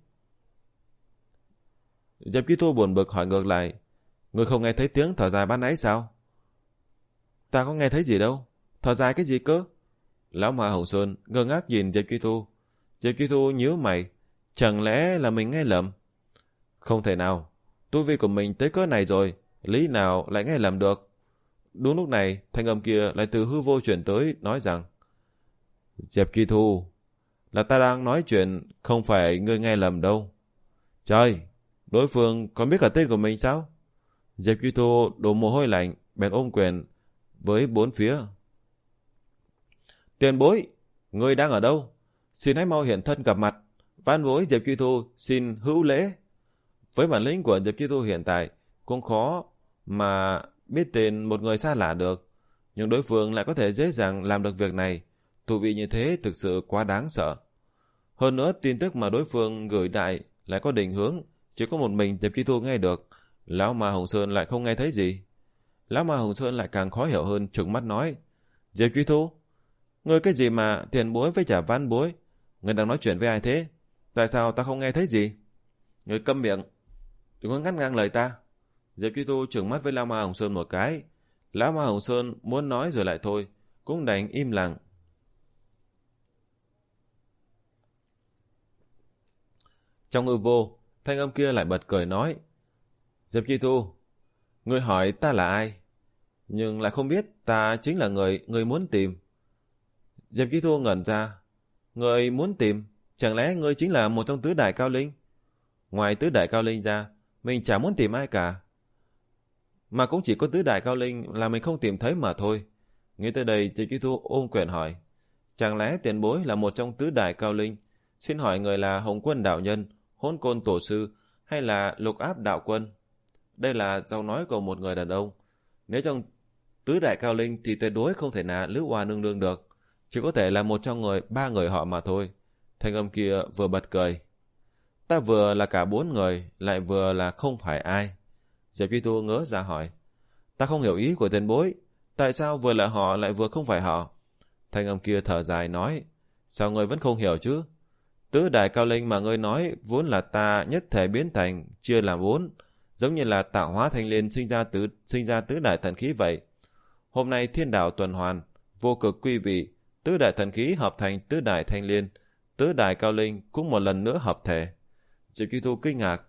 Diệp Duy Thu buồn bực hỏi ngược lại: Người không nghe thấy tiếng thở dài ban nãy sao? Ta có nghe thấy gì đâu, thở dài cái gì cơ? Lão mà Hồng Sơn ngơ ngác nhìn Diệp Duy Thu. Diệp Duy Thu nhíu mày, chẳng lẽ là mình nghe lầm? Không thể nào, tu vi của mình tới cỡ này rồi, lý nào lại nghe lầm được? Đúng lúc này, thanh âm kia lại từ hư vô chuyển tới, nói rằng: Diệp Duy Thu, là ta đang nói chuyện, không phải ngươi nghe lầm đâu. Trời, đối phương còn biết cả tên của mình sao? Diệp Duy Thu đổ mồ hôi lạnh, bèn ôm quyền với bốn phía. Tiền bối, ngươi đang ở đâu? Xin hãy mau hiện thân gặp mặt. Van bối Diệp Duy Thu xin hữu lễ. Với bản lĩnh của Diệp Duy Thu hiện tại, cũng khó mà biết tên một người xa lạ được, nhưng đối phương lại có thể dễ dàng làm được việc này. Thú vị như thế thực sự quá đáng sợ. Hơn nữa, tin tức mà đối phương gửi đại lại có định hướng, chỉ có một mình Diệp Duy Thu nghe được. Lão Ma Hồng Sơn lại không nghe thấy gì. Lão Ma Hồng Sơn lại càng khó hiểu hơn, trừng mắt nói: Diệp Duy Thu, ngươi cái gì mà tiền bối với trả van bối? Ngươi đang nói chuyện với ai thế? Tại sao ta không nghe thấy gì? Ngươi câm miệng, đừng có ngắt ngang lời ta. Diệp Duy Thu trừng mắt với Lão Ma Hồng Sơn một cái. Lão Ma Hồng Sơn muốn nói rồi lại thôi, cũng đành im lặng. Trong hư vô, thanh âm kia lại bật cười nói: Diệp Duy Thu, ngươi hỏi ta là ai, nhưng lại không biết ta chính là người ngươi muốn tìm. Diệp Duy Thu ngẩn ra. Người muốn tìm, chẳng lẽ ngươi chính là một trong tứ đại cao linh? Ngoài tứ đại cao linh ra, mình chả muốn tìm ai cả. Mà cũng chỉ có tứ đại cao linh là mình không tìm thấy mà thôi. Nghĩ tới đây, Diệp Duy Thu ôm quyền hỏi: Chẳng lẽ tiền bối là một trong tứ đại cao linh? Xin hỏi người là Hồng Quân đạo nhân, Hỗn Côn tổ sư hay là Lục Áp đạo quân? Đây là giọng nói của một người đàn ông. Nếu trong tứ đại cao linh thì tuyệt đối không thể nào Lữ Oa nương nương được, chỉ có thể là một trong người ba người họ mà thôi. Thanh âm kia vừa bật cười: Ta vừa là cả bốn người, lại vừa là không phải ai. Diệp Duy Thu ngớ ra hỏi: Ta không hiểu ý của tiền bối, tại sao vừa là họ lại vừa không phải họ? Thanh âm kia thở dài nói: Sao ngươi vẫn không hiểu chứ? Tứ đại cao linh mà ngươi nói vốn là ta nhất thể biến thành, chia làm bốn, giống như là tạo hóa thanh liên sinh ra tứ sinh ra tứ đại thần khí vậy. Hôm nay thiên đạo tuần hoàn, vô cực quy vị, tứ đại thần khí hợp thành tứ đại thanh liên, tứ đại cao linh cũng một lần nữa hợp thể. Diệp Duy Thu kinh ngạc: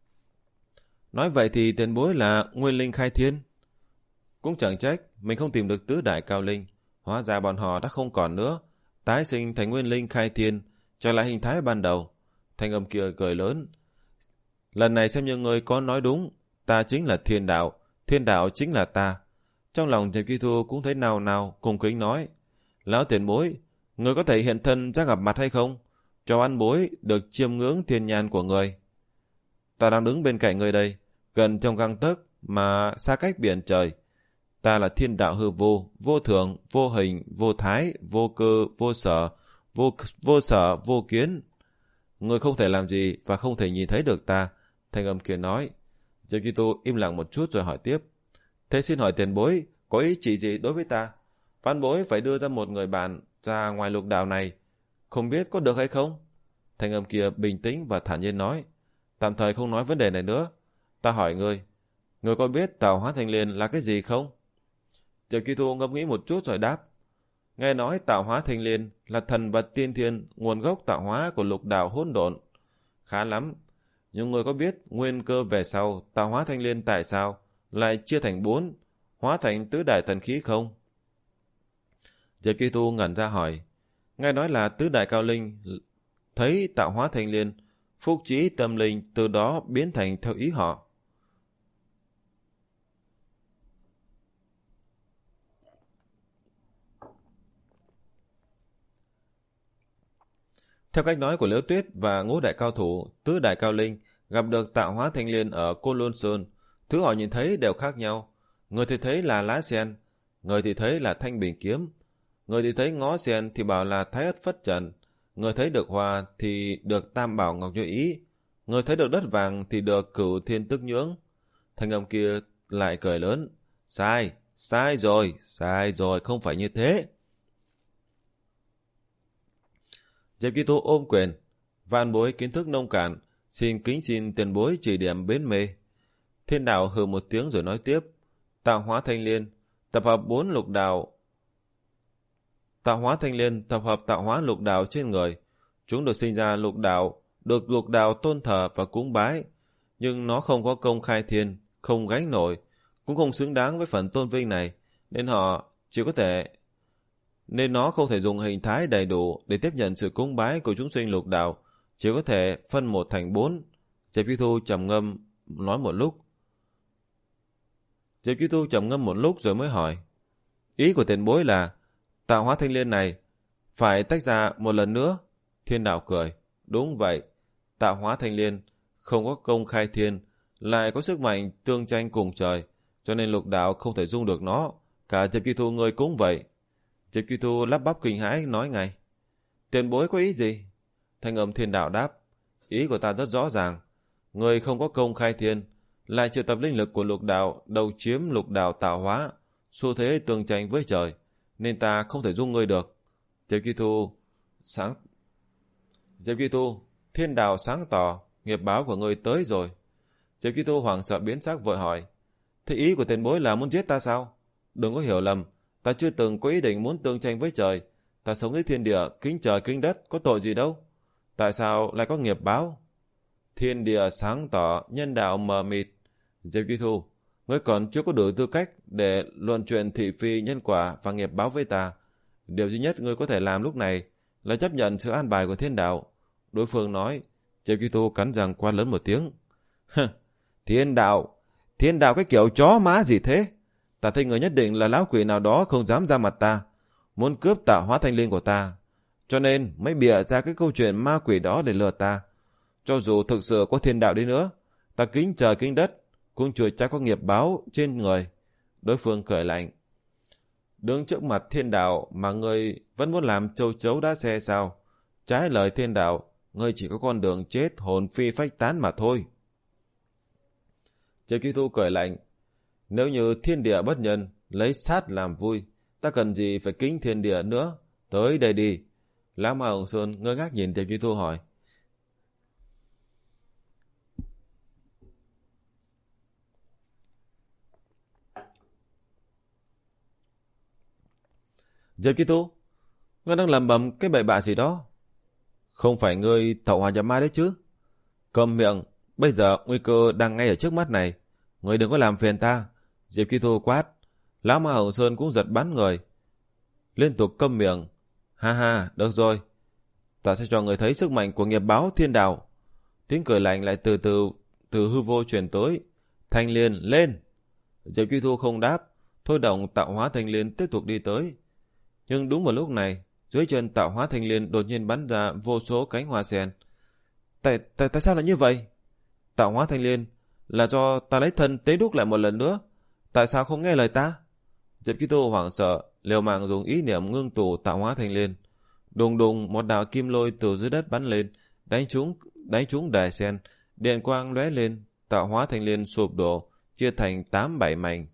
Nói vậy thì tiền bối là nguyên linh khai thiên? Cũng chẳng trách mình không tìm được tứ đại cao linh, hóa ra bọn họ đã không còn nữa, tái sinh thành nguyên linh khai thiên, trở lại hình thái ban đầu. Thanh âm kia cười lớn: Lần này xem như người có nói đúng, ta chính là thiên đạo, thiên đạo chính là ta. Trong lòng Diệp Duy Thu cũng thấy nào nào cùng kính nói: Lão tiền bối, người có thể hiện thân ra gặp mặt hay không, cho ăn bối được chiêm ngưỡng thiên nhàn của người. Ta đang đứng bên cạnh người đây, gần trong gang tấc mà xa cách biển trời. Ta là thiên đạo hư vô, vô thường, vô hình, vô thái, vô cơ, vô sở, vô, vô sở, vô kiến. Người không thể làm gì và không thể nhìn thấy được ta. Thanh âm kia nói. Diệp Duy Tu im lặng một chút rồi hỏi tiếp: Thế xin hỏi tiền bối, có ý chỉ gì đối với ta? Văn bối phải đưa ra một người bạn ra ngoài lục đạo này, không biết có được hay không? Thanh âm kia bình tĩnh và thản nhiên nói: Tạm thời không nói vấn đề này nữa. Ta hỏi ngươi, ngươi có biết tạo hóa thanh liên là cái gì không? Diệp Duy Tu ngẫm nghĩ một chút rồi đáp: Nghe nói tạo hóa thanh liên là thần vật tiên thiên, nguồn gốc tạo hóa của lục đạo hỗn độn. Khá lắm, nhưng người có biết nguyên cơ về sau tạo hóa thanh liên tại sao lại chia thành bốn, hóa thành tứ đại thần khí không? Diệp Duy Tu ngẩn ra hỏi: Nghe nói là tứ đại cao linh thấy tạo hóa thanh liên, phúc trí tâm linh từ đó biến thành theo ý họ. Theo cách nói của Liễu Tuyết và ngũ đại cao thủ, tứ đại cao linh gặp được tạo hóa thanh liên ở Côn Lôn Sơn, thứ họ nhìn thấy đều khác nhau. Người thì thấy là lá sen, người thì thấy là thanh bình kiếm, người thì thấy ngó sen thì bảo là thái ất phất trần, người thấy được hoa thì được tam bảo ngọc như ý, người thấy được đất vàng thì được cửu thiên tức nhưỡng. Thanh âm kia lại cười lớn. Sai, sai rồi, sai rồi, không phải như thế. Diệp Kỳ Tu ôm quyền. Vạn bối kiến thức nông cạn, xin kính xin tiền bối chỉ điểm bến mê. Thiên đạo hừ một tiếng rồi nói tiếp. Tạo hóa thanh liên, tập hợp bốn lục đạo. Tạo hóa thanh liên tập hợp tạo hóa lục đạo trên người. Chúng được sinh ra lục đạo, được lục đạo tôn thờ và cúng bái. Nhưng nó không có công khai thiên, không gánh nổi, cũng không xứng đáng với phần tôn vinh này, nên họ chỉ có thể nên nó không thể dùng hình thái đầy đủ để tiếp nhận sự cúng bái của chúng sinh lục đạo, chỉ có thể phân một thành bốn. Diệp Kỳ Thu trầm ngâm nói một lúc. Diệp Kỳ Thu trầm ngâm một lúc rồi mới hỏi. Ý của tiền bối là tạo hóa thanh liên này phải tách ra một lần nữa? Thiên đạo cười. Đúng vậy, tạo hóa thanh liên không có công khai thiên, lại có sức mạnh tương tranh cùng trời, cho nên lục đạo không thể dung được nó. Cả Diệp Kỳ Thu người cũng vậy. Diệp Kỳ Thu lắp bắp kinh hãi nói ngay. Tiền bối có ý gì? Thanh âm thiên đạo đáp. Ý của ta rất rõ ràng. Người không có công khai thiên, lại triệu tập linh lực của lục đạo đầu chiếm lục đạo tạo hóa, xu thế tương tranh với trời, nên ta không thể dung ngươi được. Diệp Kỳ Thu sáng Diệp Kỳ Thu thiên đạo sáng tỏ, nghiệp báo của ngươi tới rồi. Diệp Kỳ Thu hoảng sợ biến sắc vội hỏi. Thế ý của tiền bối là muốn giết ta sao? Đừng có hiểu lầm, ta chưa từng có ý định muốn tương tranh với trời. Ta sống dưới thiên địa, kính trời kính đất, có tội gì đâu. Tại sao lại có nghiệp báo? Thiên địa sáng tỏ, nhân đạo mờ mịt. Diệp Kỳ Thu, ngươi còn chưa có đủ tư cách để luận chuyện thị phi nhân quả và nghiệp báo với ta. Điều duy nhất ngươi có thể làm lúc này là chấp nhận sự an bài của thiên đạo. Đối phương nói. Diệp Kỳ Thu cắn răng quát lớn một tiếng. Thiên đạo, thiên đạo cái kiểu chó má gì thế? Ta thấy người nhất định là lão quỷ nào đó không dám ra mặt ta, muốn cướp tạo hóa thanh liên của ta, cho nên mới bịa ra cái câu chuyện ma quỷ đó để lừa ta. Cho dù thực sự có thiên đạo đi nữa, ta kính trời kính đất cũng chưa chắc có nghiệp báo trên người. Đối phương cười lạnh. Đứng trước mặt thiên đạo mà ngươi vẫn muốn làm châu chấu đá xe sao? Trái lời thiên đạo, ngươi chỉ có con đường chết hồn phi phách tán mà thôi. Diệp Kỳ Thu cười lạnh. Nếu như thiên địa bất nhân, lấy sát làm vui, ta cần gì phải kính thiên địa nữa? Tới đây đi. Lão Ma Hồng Sơn ngơ ngác nhìn Diệp Kỳ Thu hỏi. Diệp Kỳ Thu, ngươi đang lầm bầm cái bậy bạ gì đó? Không phải ngươi tẩu hỏa nhập ma đấy chứ? Cầm miệng, bây giờ nguy cơ đang ngay ở trước mắt này. Ngươi đừng có làm phiền ta. Diệp Kỳ Thu quát. Lão Ma Hồng Sơn cũng giật bắn người, liên tục câm miệng. Ha ha, được rồi, ta sẽ cho người thấy sức mạnh của nghiệp báo thiên đạo. Tiếng cười lạnh lại từ từ từ hư vô truyền tới. Thanh liên lên. Diệp Kỳ Thu không đáp, thôi động tạo hóa thanh liên tiếp tục đi tới. Nhưng đúng vào lúc này, dưới chân tạo hóa thanh liên đột nhiên bắn ra vô số cánh hoa sen. Tại tại tại sao lại như vậy? Tạo hóa thanh liên là do ta lấy thân tế đúc lại một lần nữa, tại sao không nghe lời ta? Diệp Kỳ Thu hoảng sợ, liều mạng dùng ý niệm ngưng tụ tạo hóa thanh liên. Đùng đùng một đạo kim lôi từ dưới đất bắn lên, đánh trúng đánh trúng đài sen, điện quang lóe lên, tạo hóa thanh liên sụp đổ, chia thành tám bảy mảnh.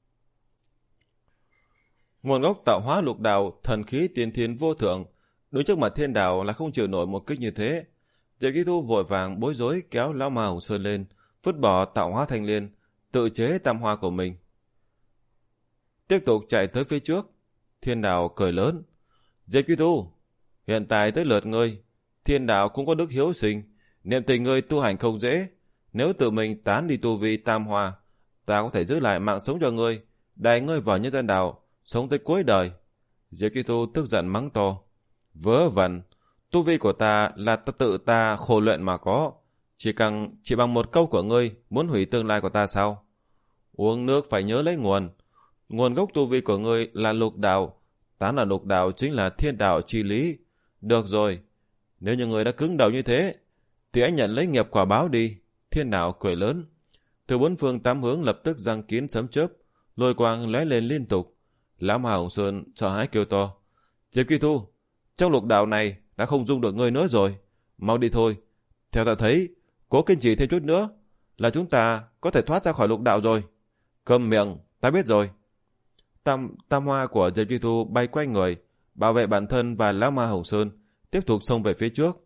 Nguồn gốc tạo hóa lục đạo, thần khí tiên thiên vô thượng, đối trước mặt thiên đạo là không chịu nổi một kích như thế. Diệp Kỳ Thu vội vàng bối rối kéo Lão Ma Hồng Sơn lên, vứt bỏ tạo hóa thanh liên, tự chế tam hoa của mình. Tiếp tục chạy tới phía trước. Thiên đạo cười lớn. Diệp Kỳ Thu, hiện tại tới lượt ngươi. Thiên đạo cũng có đức hiếu sinh, niệm tình ngươi tu hành không dễ. Nếu tự mình tán đi tu vi tam hoa, ta có thể giữ lại mạng sống cho ngươi, đẩy ngươi vào nhân gian đạo, sống tới cuối đời. Diệp Kỳ Thu tức giận mắng to. Vớ vẩn, tu vi của ta là ta tự ta khổ luyện mà có. Chỉ cần chỉ bằng một câu của ngươi muốn hủy tương lai của ta sao? Uống nước phải nhớ lấy nguồn. Nguồn gốc tu vi của ngươi là lục đạo, tán là lục đạo chính là thiên đạo chi lý. Được rồi, Nếu như người đã cứng đầu như thế, thì hãy nhận lấy nghiệp quả báo đi. Thiên đạo cười lớn. Từ bốn phương tám hướng lập tức giăng kín sấm chớp, lôi quang lóe lên liên tục. Lão Ma Hồng Sơn sợ hãi kêu to. Diệp Kỳ Thu, trong lục đạo này đã không dung được ngươi nữa rồi. Mau đi thôi. Theo ta thấy, cố kiên trì thêm chút nữa là chúng ta có thể thoát ra khỏi lục đạo rồi. Câm miệng, ta biết rồi. Tam, tam hoa của Diệp Kỳ Thu bay quanh người, bảo vệ bản thân và Lão Ma Hồng Sơn, tiếp tục xông về phía trước.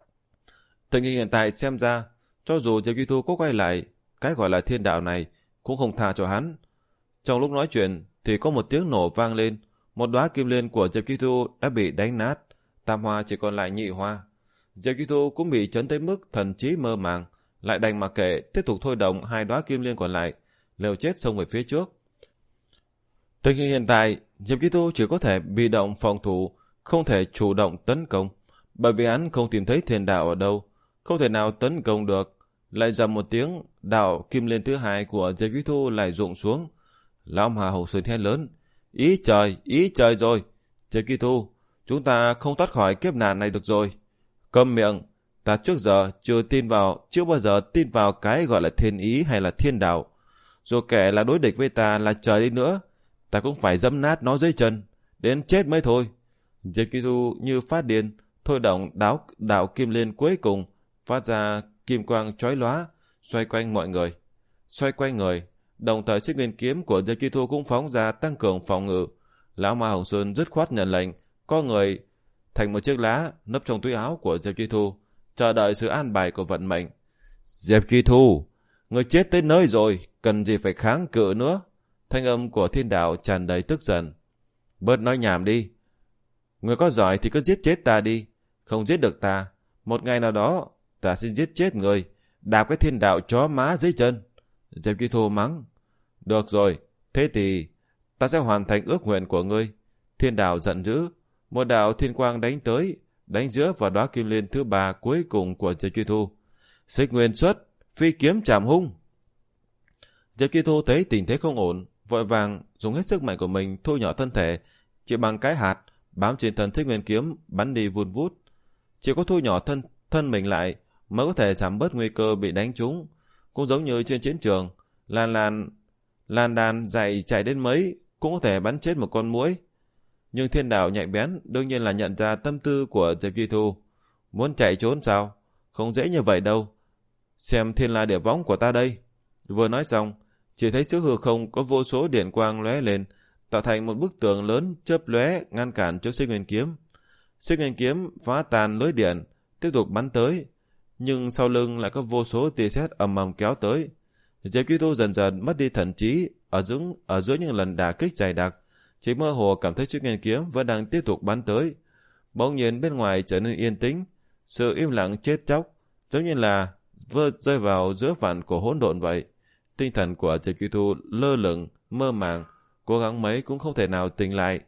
Tình hình hiện tại xem ra, cho dù Diệp Kỳ Thu có quay lại, cái gọi là thiên đạo này cũng không tha cho hắn. Trong lúc nói chuyện thì có một tiếng nổ vang lên, một đóa kim liên của Diệp Kỳ Thu đã bị đánh nát, tam hoa chỉ còn lại nhị hoa. Diệp Kỳ Thu cũng bị chấn tới mức thần trí mơ màng, lại đành mặc kệ, tiếp tục thôi động hai đóa kim liên còn lại, liều chết xông về phía trước. Tình hình hiện tại, Diệp Kỳ Thu chỉ có thể bị động phòng thủ, không thể chủ động tấn công, bởi vì hắn không tìm thấy thiên đạo ở đâu, không thể nào tấn công được. Lại dầm một tiếng, đạo kim liên thứ hai của Diệp Kỳ Thu lại rụng xuống. Lão Ma Hồng Sơn hét lớn, ý trời, ý trời rồi. Diệp Kỳ Thu, chúng ta không thoát khỏi kiếp nạn này được rồi. Câm miệng, ta trước giờ chưa tin vào, chưa bao giờ tin vào cái gọi là thiên ý hay là thiên đạo. Dù kẻ là đối địch với ta là trời đi nữa, ta cũng phải dẫm nát nó dưới chân, đến chết mới thôi. Diệp Kỳ Thu như phát điên, thôi động đáo đạo kim liên cuối cùng, phát ra kim quang chói lóa, xoay quanh mọi người. Xoay quanh người, đồng thời xích nguyên kiếm của Diệp Kỳ Thu cũng phóng ra tăng cường phòng ngự. Lão Ma Hồng Sơn dứt khoát nhận lệnh, có người thành một chiếc lá nấp trong túi áo của Diệp Kỳ Thu, chờ đợi sự an bài của vận mệnh. Diệp Kỳ Thu, người chết tới nơi rồi, cần gì phải kháng cự nữa? Thanh âm của thiên đạo tràn đầy tức giận. Bớt nói nhảm đi. Người có giỏi thì cứ giết chết ta đi. Không giết được ta, một ngày nào đó ta sẽ giết chết người, đạp cái thiên đạo chó má dưới chân. Diệp Kỳ Thu mắng. Được rồi, thế thì ta sẽ hoàn thành ước nguyện của ngươi. Thiên đạo giận dữ, một đạo thiên quang đánh tới, đánh giữa vào đóa kim liên thứ ba cuối cùng của Diệp Kỳ Thu. Xích nguyên xuất, phi kiếm chạm hung. Diệp Kỳ Thu thấy tình thế không ổn, vội vàng dùng hết sức mạnh của mình thu nhỏ thân thể, chỉ bằng cái hạt bám trên thân xích nguyên kiếm bắn đi vun vút. Chỉ có thu nhỏ thân thân mình lại mới có thể giảm bớt nguy cơ bị đánh trúng. Cũng giống như trên chiến trường, lan lan lan đàn dày chạy đến mấy cũng có thể bắn chết một con muỗi. Nhưng thiên đạo nhạy bén đương nhiên là nhận ra tâm tư của Diệp Kỳ Thu. Muốn chạy trốn sao? Không dễ như vậy đâu. Xem thiên la địa võng của ta đây. Vừa nói xong, chỉ thấy trước hư không có vô số điện quang lóe lên, tạo thành một bức tường lớn chớp lóe ngăn cản trước xích nguyên kiếm. Xích nguyên kiếm phá tan lưới điện, tiếp tục bắn tới, nhưng sau lưng lại có vô số tia sét ầm ầm kéo tới. Diệp Kỳ Thu dần dần mất đi thần trí ở giữa ở giữa những lần đả kích dày đặc, chỉ mơ hồ cảm thấy xích nguyên kiếm vẫn đang tiếp tục bắn tới. Bỗng nhiên bên ngoài trở nên yên tĩnh, sự im lặng chết chóc, giống như là vơ rơi vào giữa vạn của hỗn độn vậy. Tinh thần của Diệp Kỳ Thu lơ lửng, mơ màng, cố gắng mấy cũng không thể nào tỉnh lại.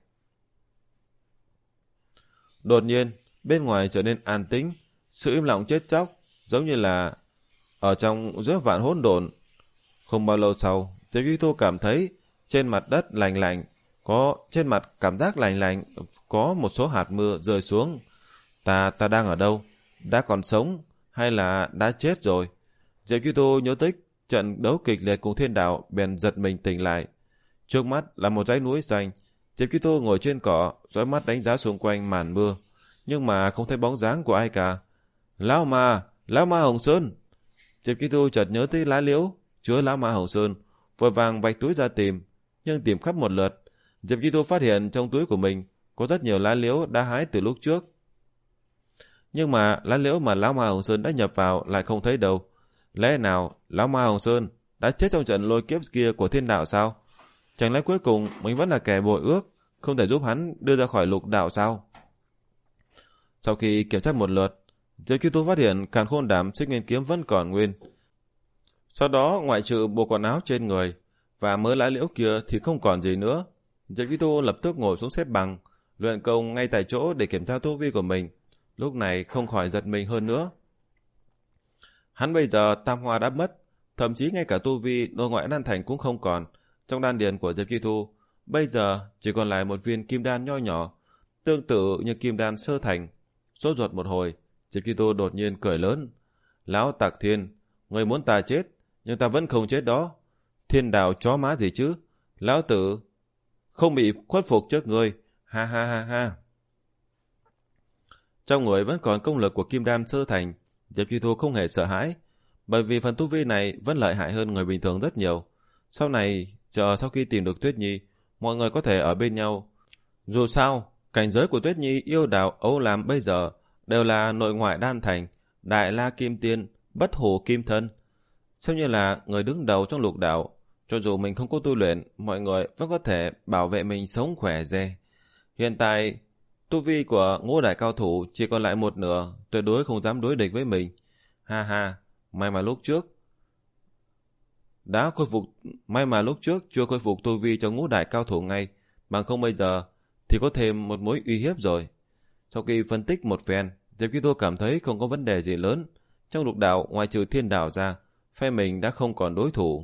Đột nhiên, bên ngoài trở nên an tĩnh, sự im lặng chết chóc, giống như là ở trong giữa vạn hỗn độn. Không bao lâu sau, Diệp Kỳ Thu cảm thấy trên mặt đất lạnh lạnh, có trên mặt cảm giác lạnh lạnh, có một số hạt mưa rơi xuống. Ta ta đang ở đâu? Đã còn sống hay là đã chết rồi? Diệp Kỳ Thu nhớ tới trận đấu kịch liệt cùng thiên đạo, bèn giật mình tỉnh lại. Trước mắt là một dãy núi xanh. Diệp Kỳ Thu ngồi trên cỏ, dõi mắt đánh giá xung quanh màn mưa, nhưng mà không thấy bóng dáng của ai cả. Lão Ma, Lão Ma Hồng Sơn. Diệp Kỳ Thu chợt nhớ tới lá liễu chứa Lão Ma Hồng Sơn, vội vàng vạch túi ra tìm, nhưng tìm khắp một lượt, Diệp Kỳ Thu phát hiện trong túi của mình có rất nhiều lá liễu đã hái từ lúc trước. Nhưng mà lá liễu mà Lão Ma Hồng Sơn đã nhập vào lại không thấy đâu. Lẽ nào Lão Ma Hồng Sơn đã chết trong trận lôi kiếp kia của thiên đạo sao? Chẳng lẽ cuối cùng mình vẫn là kẻ bội ước, không thể giúp hắn đưa ra khỏi lục đạo sao? Sau khi kiểm tra một lượt, Diệp Kỳ Thu phát hiện càn khôn đàm xích nguyên kiếm vẫn còn nguyên. Sau đó ngoại trừ bộ quần áo trên người và mớ lá liễu kia thì không còn gì nữa. Diệp Kỳ Thu lập tức ngồi xuống xếp bằng, luyện công ngay tại chỗ để kiểm tra tu vi của mình. Lúc này không khỏi giật mình hơn nữa. Hắn bây giờ tam hoa đã mất, thậm chí ngay cả tu vi nội ngoại đan thành cũng không còn. Trong đan điền của Diệp Kỳ Thu bây giờ chỉ còn lại một viên kim đan nho nhỏ, tương tự như kim đan sơ thành. Sốt ruột một hồi, Diệp Kitô đột nhiên cười lớn. Lão Tạc Thiên, người muốn ta chết, nhưng ta vẫn không chết đó. Thiên đạo chó má gì chứ? Lão tử không bị khuất phục trước người. Ha ha ha ha. Trong người vẫn còn công lực của Kim Đan sơ thành, Diệp Kitô không hề sợ hãi, bởi vì phần tu vi này vẫn lợi hại hơn người bình thường rất nhiều. Sau này, chờ sau khi tìm được Tuyết Nhi, mọi người có thể ở bên nhau. Dù sao, cảnh giới của Tuyết Nhi, Yêu Đào, Âu Lam bây giờ đều là nội ngoại đan thành, Đại La Kim Tiên, Bất Hủ Kim Thân. Xem như là người đứng đầu trong lục đạo, cho dù mình không có tu luyện, mọi người vẫn có thể bảo vệ mình sống khỏe re. Hiện tại, tu vi của ngũ đại cao thủ chỉ còn lại một nửa, tuyệt đối không dám đối địch với mình. Ha ha, may mà lúc trước đã khôi phục, may mà lúc trước chưa khôi phục tu vi cho ngũ đại cao thủ ngay, bằng không bây giờ thì có thêm một mối uy hiếp rồi. Sau khi phân tích một phen, Diệp Kitô cảm thấy không có vấn đề gì lớn. Trong lục đạo ngoài trừ Thiên Đạo ra, phe mình đã không còn đối thủ.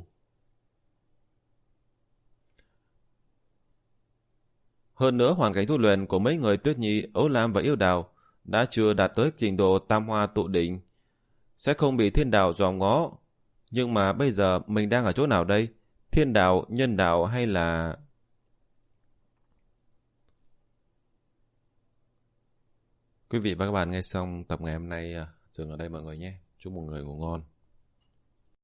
Hơn nữa hoàn cảnh tu luyện của mấy người Tuyết Nhi, Ấu Lam và Yêu Đào đã chưa đạt tới trình độ tam hoa tụ đỉnh, sẽ không bị Thiên Đạo dòm ngó. Nhưng mà bây giờ mình đang ở chỗ nào đây? Thiên Đạo, Nhân Đạo hay là... Quý vị và các bạn nghe xong tập ngày hôm nay dừng ở đây mọi người nhé. Chúc mọi người ngủ ngon.